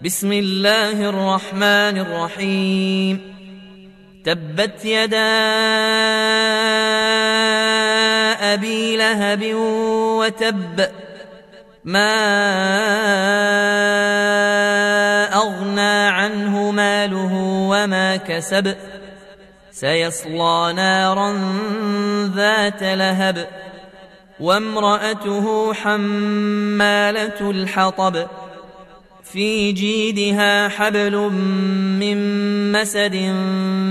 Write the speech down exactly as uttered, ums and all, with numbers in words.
بسم الله الرحمن الرحيم. تبت يدا أبي لهب وتب، ما أغنى عنه ماله وما كسب، سيصلى نارا ذات لهب، وامرأته حمالة الحطب، في جيدها حبل من مسد